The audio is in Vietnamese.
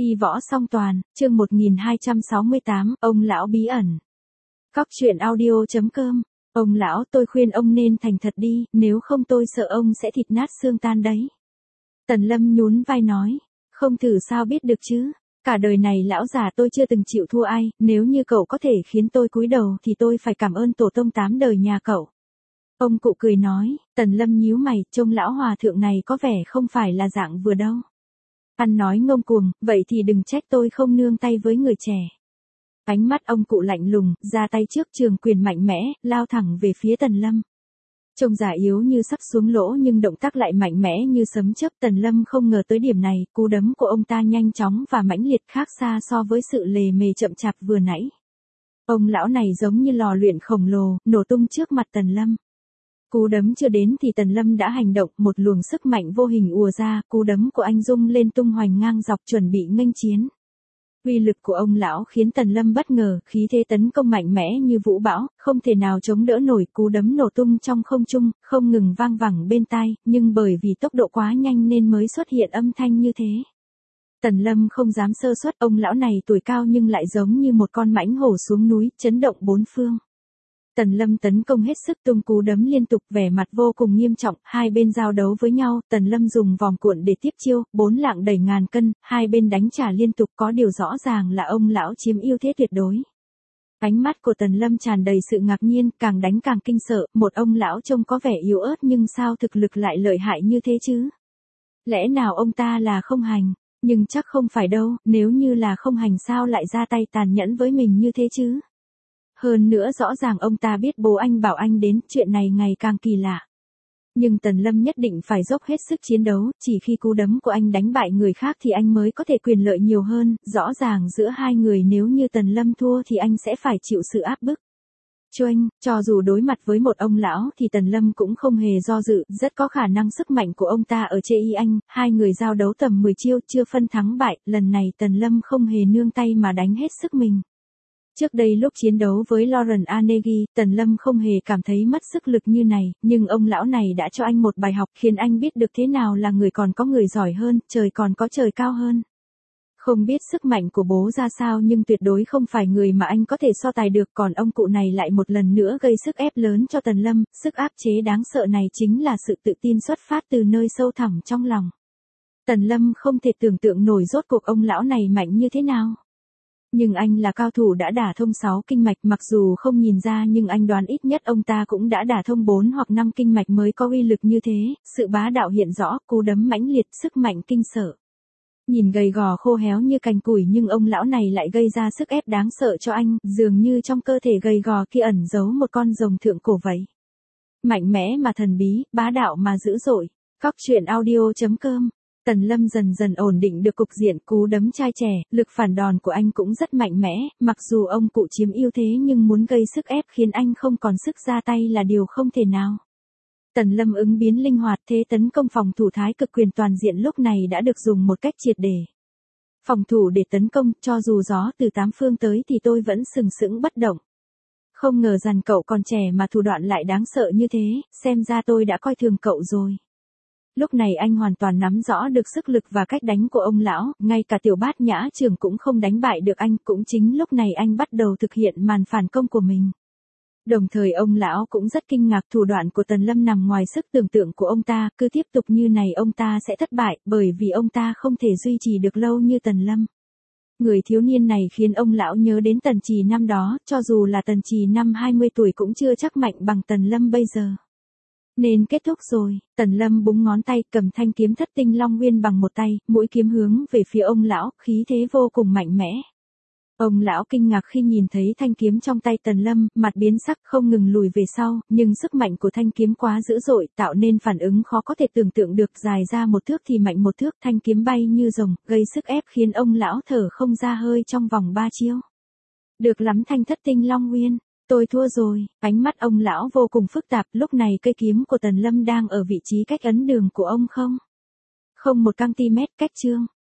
Y võ song toàn, chương 1268, ông lão bí ẩn. Cóc truyện audio.com. Ông lão, tôi khuyên ông nên thành thật đi, nếu không tôi sợ ông sẽ thịt nát xương tan đấy. Tần Lâm nhún vai nói, không thử sao biết được chứ. Cả đời này lão già tôi chưa từng chịu thua ai, nếu như cậu có thể khiến tôi cúi đầu thì tôi phải cảm ơn tổ tông 8 đời nhà cậu. Ông cụ cười nói, Tần Lâm nhíu mày, trông lão hòa thượng này có vẻ không phải là dạng vừa đâu. Ăn nói ngông cuồng, vậy thì đừng trách tôi không nương tay với người trẻ. Ánh mắt ông cụ lạnh lùng, ra tay trước trường quyền mạnh mẽ, lao thẳng về phía Tần Lâm. Trông già yếu như sắp xuống lỗ nhưng động tác lại mạnh mẽ như sấm chớp. Tần Lâm không ngờ tới điểm này, cú đấm của ông ta nhanh chóng và mãnh liệt khác xa so với sự lề mề chậm chạp vừa nãy. Ông lão này giống như lò luyện khổng lồ, nổ tung trước mặt Tần Lâm. Cú đấm chưa đến thì Tần Lâm đã hành động, một luồng sức mạnh vô hình ùa ra, cú đấm của anh rung lên tung hoành ngang dọc chuẩn bị nghênh chiến. Uy lực của ông lão khiến Tần Lâm bất ngờ, khí thế tấn công mạnh mẽ như vũ bão, không thể nào chống đỡ nổi, cú đấm nổ tung trong không trung, không ngừng vang vẳng bên tai, nhưng bởi vì tốc độ quá nhanh nên mới xuất hiện âm thanh như thế. Tần Lâm không dám sơ suất, ông lão này tuổi cao nhưng lại giống như một con mãnh hổ xuống núi, chấn động bốn phương. Tần Lâm tấn công hết sức tung cú đấm liên tục, vẻ mặt vô cùng nghiêm trọng, hai bên giao đấu với nhau, Tần Lâm dùng vòng cuộn để tiếp chiêu, 4 lạng đẩy ngàn cân, hai bên đánh trả liên tục, có điều rõ ràng là ông lão chiếm ưu thế tuyệt đối. Ánh mắt của Tần Lâm tràn đầy sự ngạc nhiên, càng đánh càng kinh sợ, một ông lão trông có vẻ yếu ớt nhưng sao thực lực lại lợi hại như thế chứ? Lẽ nào ông ta là không hành? Nhưng chắc không phải đâu, nếu như là không hành sao lại ra tay tàn nhẫn với mình như thế chứ? Hơn nữa rõ ràng ông ta biết bố anh bảo anh đến, chuyện này ngày càng kỳ lạ. Nhưng Tần Lâm nhất định phải dốc hết sức chiến đấu, chỉ khi cú đấm của anh đánh bại người khác thì anh mới có thể quyền lợi nhiều hơn, rõ ràng giữa hai người nếu như Tần Lâm thua thì anh sẽ phải chịu sự áp bức. Choanh, cho dù đối mặt với một ông lão thì Tần Lâm cũng không hề do dự, rất có khả năng sức mạnh của ông ta ở chê y anh, hai người giao đấu tầm 10 chiêu chưa phân thắng bại, lần này Tần Lâm không hề nương tay mà đánh hết sức mình. Trước đây lúc chiến đấu với Lauren Anegi, Tần Lâm không hề cảm thấy mất sức lực như này, nhưng ông lão này đã cho anh một bài học khiến anh biết được thế nào là người còn có người giỏi hơn, trời còn có trời cao hơn. Không biết sức mạnh của bố ra sao nhưng tuyệt đối không phải người mà anh có thể so tài được, còn ông cụ này lại một lần nữa gây sức ép lớn cho Tần Lâm, sức áp chế đáng sợ này chính là sự tự tin xuất phát từ nơi sâu thẳm trong lòng. Tần Lâm không thể tưởng tượng nổi rốt cuộc ông lão này mạnh như thế nào. Nhưng anh là cao thủ đã đả thông 6 kinh mạch, mặc dù không nhìn ra nhưng anh đoán ít nhất ông ta cũng đã đả thông 4 hoặc 5 kinh mạch mới có uy lực như thế, sự bá đạo hiện rõ, cú đấm mãnh liệt, sức mạnh kinh sợ. Nhìn gầy gò khô héo như cành củi nhưng ông lão này lại gây ra sức ép đáng sợ cho anh, dường như trong cơ thể gầy gò kia ẩn giấu một con rồng thượng cổ vậy. Mạnh mẽ mà thần bí, bá đạo mà dữ dội. Cóc truyện audio.com. Tần Lâm dần dần ổn định được cục diện, cú đấm trai trẻ, lực phản đòn của anh cũng rất mạnh mẽ, mặc dù ông cụ chiếm ưu thế nhưng muốn gây sức ép khiến anh không còn sức ra tay là điều không thể nào. Tần Lâm ứng biến linh hoạt, thế tấn công phòng thủ thái cực quyền toàn diện lúc này đã được dùng một cách triệt để. Phòng thủ để tấn công, cho dù gió từ 8 phương tới thì tôi vẫn sừng sững bất động. Không ngờ rằng cậu còn trẻ mà thủ đoạn lại đáng sợ như thế, xem ra tôi đã coi thường cậu rồi. Lúc này anh hoàn toàn nắm rõ được sức lực và cách đánh của ông lão, ngay cả Tiểu Bát Nhã Trường cũng không đánh bại được anh, cũng chính lúc này anh bắt đầu thực hiện màn phản công của mình. Đồng thời ông lão cũng rất kinh ngạc, thủ đoạn của Tần Lâm nằm ngoài sức tưởng tượng của ông ta, cứ tiếp tục như này ông ta sẽ thất bại, bởi vì ông ta không thể duy trì được lâu như Tần Lâm. Người thiếu niên này khiến ông lão nhớ đến Tần Trì năm đó, cho dù là Tần Trì năm 20 tuổi cũng chưa chắc mạnh bằng Tần Lâm bây giờ. Nên kết thúc rồi, Tần Lâm búng ngón tay, cầm thanh kiếm Thất Tinh Long Nguyên bằng một tay, mũi kiếm hướng về phía ông lão, khí thế vô cùng mạnh mẽ. Ông lão kinh ngạc khi nhìn thấy thanh kiếm trong tay Tần Lâm, mặt biến sắc không ngừng lùi về sau, nhưng sức mạnh của thanh kiếm quá dữ dội, tạo nên phản ứng khó có thể tưởng tượng được, dài ra một thước thì mạnh một thước, thanh kiếm bay như rồng, gây sức ép khiến ông lão thở không ra hơi trong vòng 3 chiêu. Được lắm thanh Thất Tinh Long Nguyên. Tôi thua rồi, ánh mắt ông lão vô cùng phức tạp, lúc này cây kiếm của Tần Lâm đang ở vị trí cách ấn đường của ông không 1 cm cách chương.